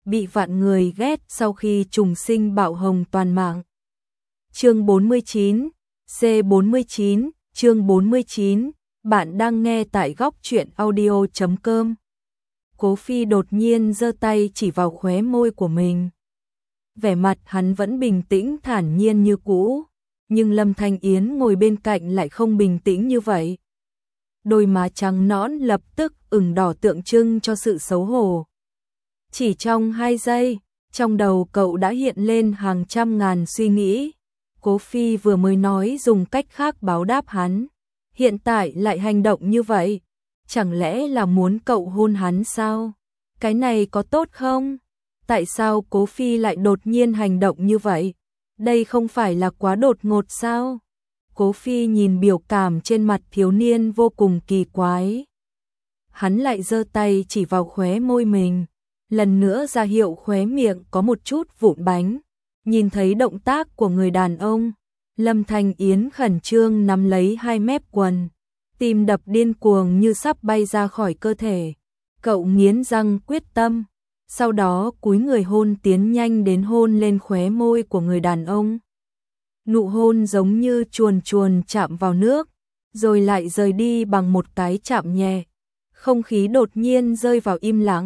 bị vạn người ghét sau khi trùng sinh bạo hồng toàn mạng. Chương 49, C49, chương 49, bạn đang nghe tại góc truyện audio.com. Cố Phi đột nhiên giơ tay chỉ vào khóe môi của mình. Vẻ mặt hắn vẫn bình tĩnh thản nhiên như cũ, nhưng Lâm Thanh Yến ngồi bên cạnh lại không bình tĩnh như vậy. Đôi má trắng nõn lập tức ửng đỏ tượng trưng cho sự xấu hổ. Chỉ trong 2 giây, trong đầu cậu đã hiện lên hàng trăm ngàn suy nghĩ. Cố Phi vừa mới nói dùng cách khác báo đáp hắn, hiện tại lại hành động như vậy. Chẳng lẽ là muốn cậu hôn hắn sao? Cái này có tốt không? Tại sao Cố Phi lại đột nhiên hành động như vậy? Đây không phải là quá đột ngột sao? Cố Phi nhìn biểu cảm trên mặt thiếu niên vô cùng kỳ quái. Hắn lại giơ tay chỉ vào khóe môi mình, lần nữa ra hiệu khóe miệng có một chút vụn bánh. Nhìn thấy động tác của người đàn ông, Lâm Thanh Yến khẩn trương nắm lấy hai mép quần, tim đập điên cuồng như sắp bay ra khỏi cơ thể. Cậu nghiến răng quyết tâm, sau đó cúi người hôn tiến nhanh đến hôn lên khóe môi của người đàn ông. Nụ hôn giống như chuồn chuồn chạm vào nước, rồi lại rời đi bằng một cái chạm nhẹ. Không khí đột nhiên rơi vào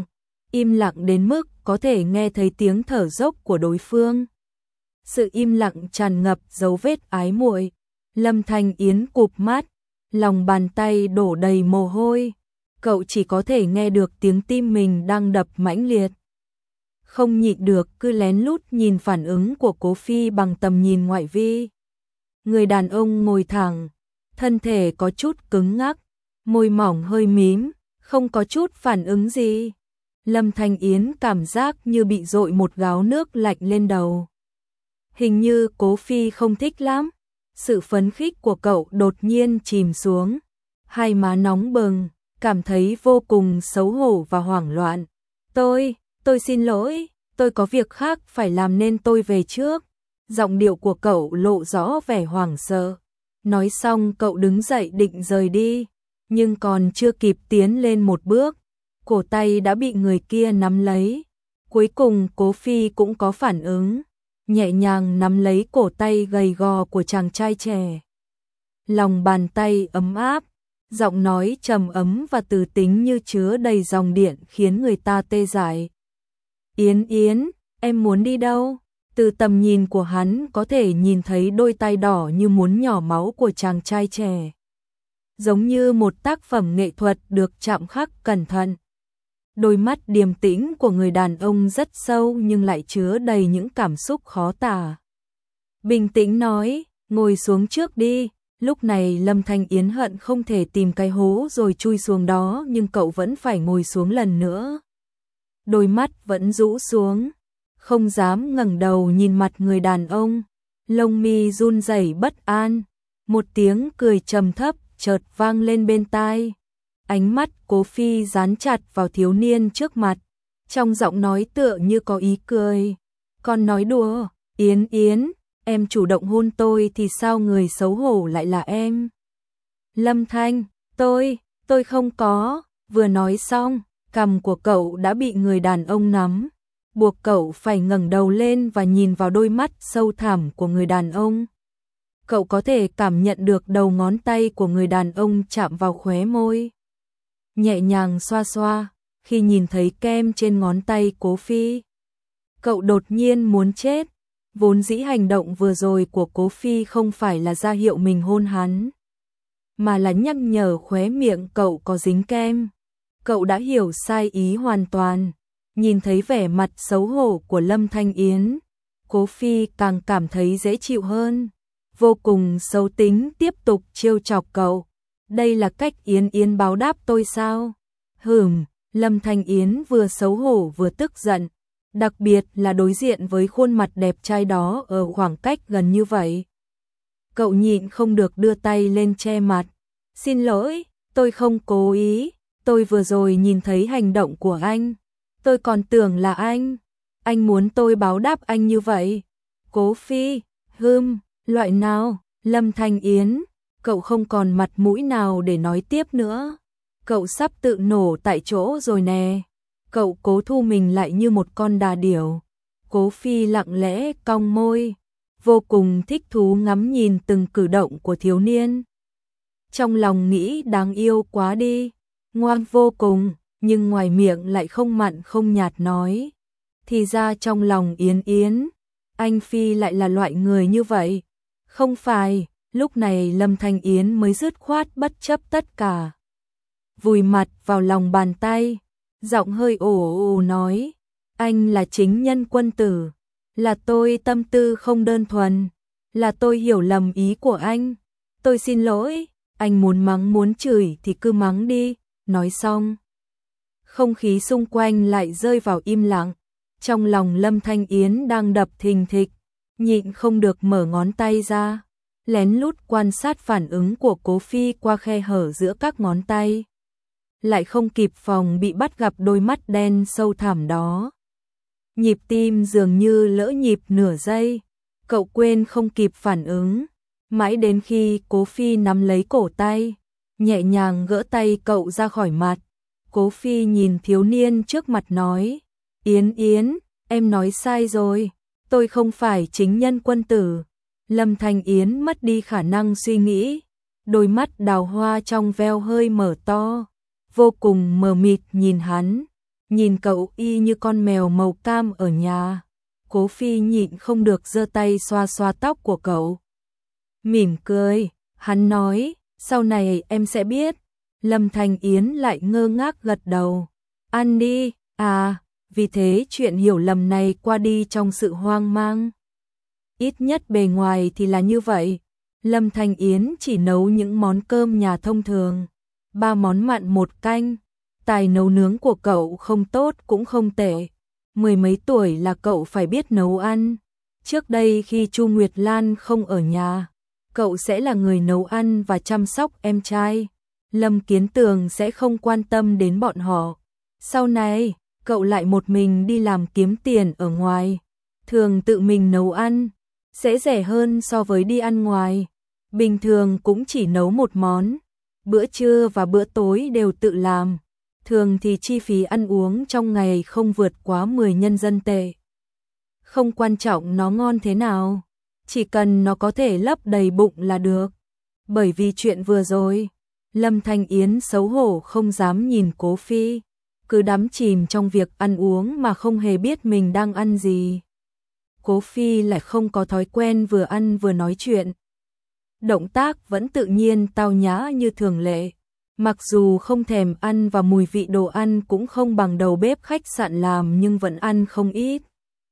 im lặng đến mức có thể nghe thấy tiếng thở dốc của đối phương. Sự im lặng tràn ngập dấu vết ái muội. Lâm Thanh Yến cụp mắt, lòng bàn tay đổ đầy mồ hôi. Cậu chỉ có thể nghe được tiếng tim mình đang đập mãnh liệt. Không nhịn được cứ lén lút nhìn phản ứng của Cố Phi bằng tầm nhìn ngoại vi. Người đàn ông ngồi thẳng, thân thể có chút cứng ngắc, môi mỏng hơi mím, không có chút phản ứng gì. Lâm Thanh Yến cảm giác như bị dội một gáo nước lạnh lên đầu. Hình như Cố Phi không thích lắm. Sự phấn khích của cậu đột nhiên chìm xuống, hai má nóng bừng, cảm thấy vô cùng xấu hổ và hoảng loạn. Tôi xin lỗi, tôi có việc khác phải làm nên tôi về trước. Giọng điệu của cậu lộ rõ vẻ hoảng sợ. Nói xong cậu đứng dậy định rời đi, nhưng còn chưa kịp tiến lên một bước, cổ tay đã bị người kia nắm lấy. Cuối cùng Cố Phi cũng có phản ứng, nhẹ nhàng nắm lấy cổ tay gầy gò của chàng trai trẻ. Lòng bàn tay ấm áp, giọng nói trầm ấm và từ tính như chứa đầy dòng điện khiến người ta tê dại. Yến, em muốn đi đâu? Từ tầm nhìn của hắn có thể nhìn thấy đôi tay đỏ như muốn nhỏ máu của chàng trai trẻ. Giống như một tác phẩm nghệ thuật được chạm khắc cẩn thận. Đôi mắt điềm tĩnh của người đàn ông rất sâu nhưng lại chứa đầy những cảm xúc khó tả. Bình tĩnh nói, ngồi xuống trước đi. Lúc này Lâm Thanh Yến hận không thể tìm cái hố rồi chui xuống đó, nhưng cậu vẫn phải ngồi xuống lần nữa. Đôi mắt vẫn rũ xuống, không dám ngẩng đầu nhìn mặt người đàn ông. Lông mi run rẩy bất an. Một tiếng cười trầm thấp chợt vang lên bên tai. Ánh mắt Cố Phi dán chặt vào thiếu niên trước mặt, trong giọng nói tựa như có ý cười. Con nói đùa, Yến, em chủ động hôn tôi thì sao người xấu hổ lại là em? Lâm Thanh, tôi không có. Vừa nói xong, cằm của cậu đã bị người đàn ông nắm, buộc cậu phải ngẩng đầu lên và nhìn vào đôi mắt sâu thẳm của người đàn ông. Cậu có thể cảm nhận được đầu ngón tay của người đàn ông chạm vào khóe môi, nhẹ nhàng xoa xoa. Khi nhìn thấy kem trên ngón tay Cố Phi, cậu đột nhiên muốn chết. Vốn dĩ hành động vừa rồi của Cố Phi không phải là ra hiệu mình hôn hắn, mà là nhắc nhở khóe miệng cậu có dính kem. Cậu đã hiểu sai ý hoàn toàn. Nhìn thấy vẻ mặt xấu hổ của Lâm Thanh Yến, Cố Phi càng cảm thấy dễ chịu hơn. Vô cùng xấu tính tiếp tục trêu chọc cậu. Đây là cách Yến báo đáp tôi sao? Lâm Thanh Yến vừa xấu hổ vừa tức giận. Đặc biệt là đối diện với khuôn mặt đẹp trai đó ở khoảng cách gần như vậy. Cậu nhịn không được đưa tay lên che mặt. Xin lỗi, tôi không cố ý. Tôi vừa rồi nhìn thấy hành động của anh. Tôi còn tưởng là anh muốn tôi báo đáp anh như vậy. Cố Phi, loại nào? Lâm Thanh Yến, cậu không còn mặt mũi nào để nói tiếp nữa. Cậu sắp tự nổ tại chỗ rồi nè. Cậu cố thu mình lại như một con đà điểu. Cố Phi lặng lẽ cong môi, vô cùng thích thú ngắm nhìn từng cử động của thiếu niên. Trong lòng nghĩ đáng yêu quá đi, ngoan vô cùng, nhưng ngoài miệng lại không mặn không nhạt nói. Thì ra trong lòng Yến Yến, anh Phi lại là loại người như vậy. Không phải, lúc này Lâm Thanh Yến mới dứt khoát bất chấp tất cả. Vùi mặt vào lòng bàn tay, giọng hơi ồ ồ nói, anh là chính nhân quân tử, là tôi tâm tư không đơn thuần, là tôi hiểu lầm ý của anh, tôi xin lỗi, anh muốn mắng muốn chửi thì cứ mắng đi, nói xong. Không khí xung quanh lại rơi vào im lặng, trong lòng Lâm Thanh Yến đang đập thình thịch, nhịn không được mở ngón tay ra, lén lút quan sát phản ứng của Cố Phi qua khe hở giữa các ngón tay. Lại không kịp phòng bị bắt gặp đôi mắt đen sâu thẳm đó. Nhịp tim dường như lỡ nhịp nửa giây, cậu quên không kịp phản ứng, mãi đến khi Cố Phi nắm lấy cổ tay, nhẹ nhàng gỡ tay cậu ra khỏi mặt. Cố Phi nhìn thiếu niên trước mặt nói, Yến Yến, em nói sai rồi, tôi không phải chính nhân quân tử. Lâm Thanh Yến mất đi khả năng suy nghĩ, đôi mắt đào hoa trong veo hơi mở to, vô cùng mờ mịt nhìn hắn, nhìn cậu y như con mèo màu cam ở nhà. Cố Phi nhịn không được giơ tay xoa xoa tóc của cậu. Mỉm cười, hắn nói, sau này em sẽ biết. Lâm Thanh Yến lại ngơ ngác gật đầu. Ăn đi, vì thế chuyện hiểu lầm này qua đi trong sự hoang mang. Ít nhất bề ngoài thì là như vậy. Lâm Thanh Yến chỉ nấu những món cơm nhà thông thường, 3 món mặn 1 canh. Tài nấu nướng của cậu không tốt cũng không tệ. 10 mấy tuổi là cậu phải biết nấu ăn. Trước đây khi Chu Nguyệt Lan không ở nhà, cậu sẽ là người nấu ăn và chăm sóc em trai. Lâm Kiến Tường sẽ không quan tâm đến bọn họ. Sau này, cậu lại một mình đi làm kiếm tiền ở ngoài. Thường tự mình nấu ăn, sẽ rẻ hơn so với đi ăn ngoài. Bình thường cũng chỉ nấu một món. Bữa trưa và bữa tối đều tự làm. Thường thì chi phí ăn uống trong ngày không vượt quá 10 nhân dân tệ. Không quan trọng nó ngon thế nào, chỉ cần nó có thể lấp đầy bụng là được. Bởi vì chuyện vừa rồi, Lâm Thanh Yến xấu hổ không dám nhìn Cố Phi, cứ đắm chìm trong việc ăn uống mà không hề biết mình đang ăn gì. Cố Phi lại không có thói quen vừa ăn vừa nói chuyện. Động tác vẫn tự nhiên tao nhã như thường lệ. Mặc dù không thèm ăn và mùi vị đồ ăn cũng không bằng đầu bếp khách sạn làm nhưng vẫn ăn không ít.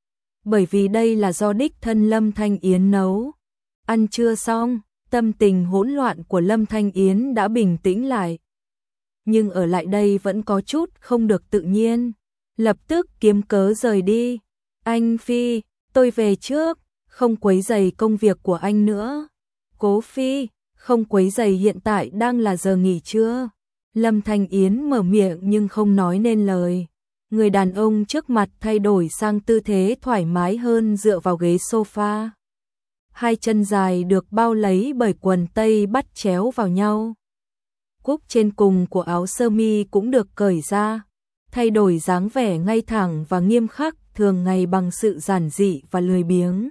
Bởi vì đây là do đích thân Lâm Thanh Yến nấu. Ăn chưa xong, tâm tình hỗn loạn của Lâm Thanh Yến đã bình tĩnh lại. Nhưng ở lại đây vẫn có chút không được tự nhiên. Lập tức kiếm cớ rời đi. Anh Phi, tôi về trước, không quấy rầy công việc của anh nữa. Cố Phi, không quấy rầy, hiện tại đang là giờ nghỉ trưa. Lâm Thanh Yến mở miệng nhưng không nói nên lời. Người đàn ông trước mặt thay đổi sang tư thế thoải mái hơn dựa vào ghế sofa. Hai chân dài được bao lấy bởi quần tây bắt chéo vào nhau. Cúc trên cùng của áo sơ mi cũng được cởi ra, thay đổi dáng vẻ ngay thẳng và nghiêm khắc thường ngày bằng sự giản dị và lười biếng.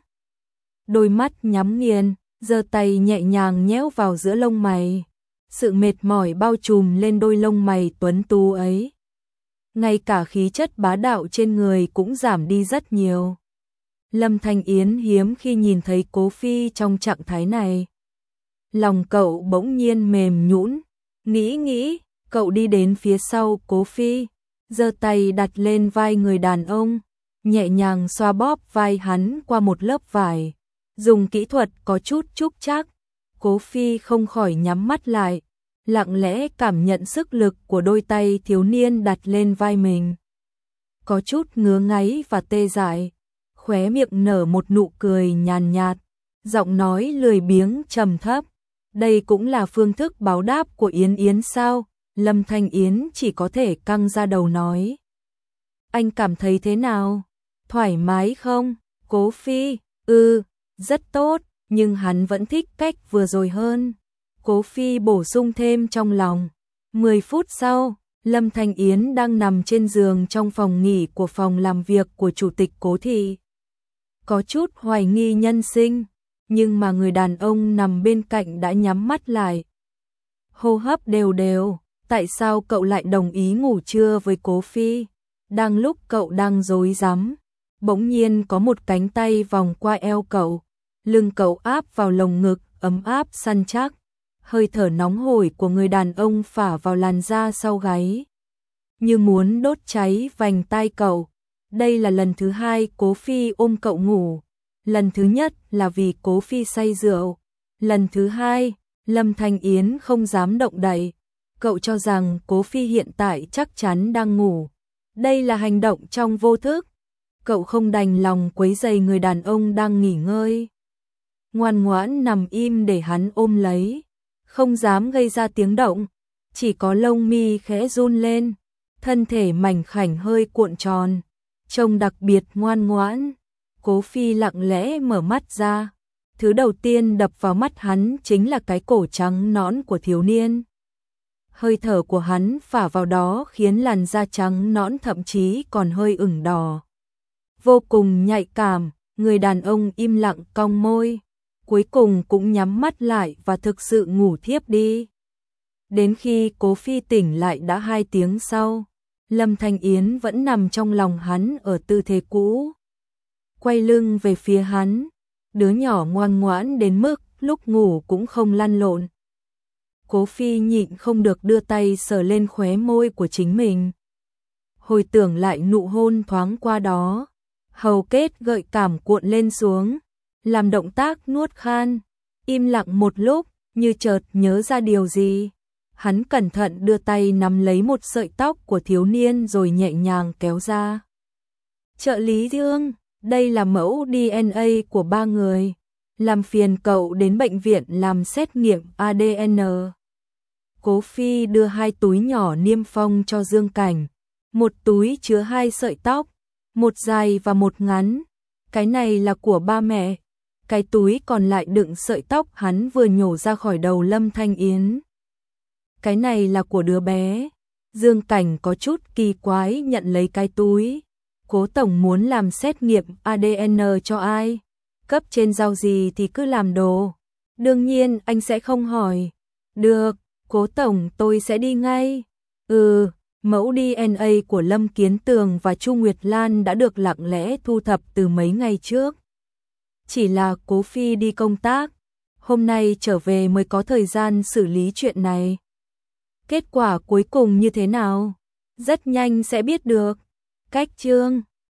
Đôi mắt nhắm nghiền, giơ tay nhẹ nhàng nhéo vào giữa lông mày. Sự mệt mỏi bao trùm lên đôi lông mày tuấn tú ấy. Ngay cả khí chất bá đạo trên người cũng giảm đi rất nhiều. Lâm Thanh Yến hiếm khi nhìn thấy Cố Phi trong trạng thái này. Lòng cậu bỗng nhiên mềm nhũn, nghĩ, cậu đi đến phía sau Cố Phi, giơ tay đặt lên vai người đàn ông, nhẹ nhàng xoa bóp vai hắn qua một lớp vải, dùng kỹ thuật có chút trúc trắc. Cố Phi không khỏi nhắm mắt lại, lặng lẽ cảm nhận sức lực của đôi tay thiếu niên đặt lên vai mình. Có chút ngứa ngáy và tê dại, khóe miệng nở một nụ cười nhàn nhạt, giọng nói lười biếng trầm thấp. Đây cũng là phương thức báo đáp của Yến Yến sao? Lâm Thanh Yến chỉ có thể căng ra đầu nói. Anh cảm thấy thế nào? Thoải mái không? Cố Phi, rất tốt, nhưng hắn vẫn thích cách vừa rồi hơn. Cố Phi bổ sung thêm trong lòng. 10 phút sau, Lâm Thanh Yến đang nằm trên giường trong phòng nghỉ của phòng làm việc của chủ tịch Cố thị. Có chút hoài nghi nhân sinh, nhưng mà người đàn ông nằm bên cạnh đã nhắm mắt lại. Hô hấp đều đều, tại sao cậu lại đồng ý ngủ trưa với Cố Phi? Đang lúc cậu đang rối rắm, bỗng nhiên có một cánh tay vòng qua eo cậu, lưng cậu áp vào lồng ngực, ấm áp săn chắc. Hơi thở nóng hổi của người đàn ông phả vào làn da sau gáy, như muốn đốt cháy vành tai cậu. Đây là lần thứ hai Cố Phi ôm cậu ngủ. Lần thứ nhất là vì Cố Phi say rượu. Lần thứ hai, Lâm Thanh Yến không dám động đậy. Cậu cho rằng Cố Phi hiện tại chắc chắn đang ngủ. Đây là hành động trong vô thức. Cậu không đành lòng quấy rầy người đàn ông đang nghỉ ngơi. Ngoan ngoãn nằm im để hắn ôm lấy. Không dám gây ra tiếng động. Chỉ có lông mi khẽ run lên. Thân thể mảnh khảnh hơi cuộn tròn. Trông đặc biệt ngoan ngoãn. Cố Phi lặng lẽ mở mắt ra. Thứ đầu tiên đập vào mắt hắn chính là cái cổ trắng nõn của thiếu niên. Hơi thở của hắn phả vào đó khiến làn da trắng nõn thậm chí còn hơi ửng đỏ. Vô cùng nhạy cảm, người đàn ông im lặng cong môi. Cuối cùng cũng nhắm mắt lại và thực sự ngủ thiếp đi. Đến khi Cố Phi tỉnh lại đã 2 tiếng sau, Lâm Thanh Yến vẫn nằm trong lòng hắn ở tư thế cũ. Quay lưng về phía hắn, đứa nhỏ ngoan ngoãn đến mức lúc ngủ cũng không lăn lộn. Cố Phi nhịn không được đưa tay sờ lên khóe môi của chính mình. Hồi tưởng lại nụ hôn thoáng qua đó, hầu kết gợi cảm cuộn lên xuống, làm động tác nuốt khan, im lặng một lúc, như chợt nhớ ra điều gì. Hắn cẩn thận đưa tay nắm lấy một sợi tóc của thiếu niên rồi nhẹ nhàng kéo ra. Trợ lý Dương, đây là mẫu DNA của 3 người. Làm phiền cậu đến bệnh viện làm xét nghiệm ADN. Cố Phi đưa 2 túi nhỏ niêm phong cho Dương Cảnh. Một túi chứa 2 sợi tóc, một dài và một ngắn. Cái này là của ba mẹ. Cái túi còn lại đựng sợi tóc hắn vừa nhổ ra khỏi đầu Lâm Thanh Yến. Cái này là của đứa bé. Dương Cảnh có chút kỳ quái nhận lấy cái túi. Cố tổng muốn làm xét nghiệm ADN cho ai? Cấp trên giao gì thì cứ làm đồ. Đương nhiên anh sẽ không hỏi. Được, Cố tổng tôi sẽ đi ngay. Mẫu DNA của Lâm Kiến Tường và Chu Nguyệt Lan đã được lặng lẽ thu thập từ mấy ngày trước. Chỉ là Cố Phi đi công tác, hôm nay trở về mới có thời gian xử lý chuyện này. Kết quả cuối cùng như thế nào? Rất nhanh sẽ biết được. Cách chương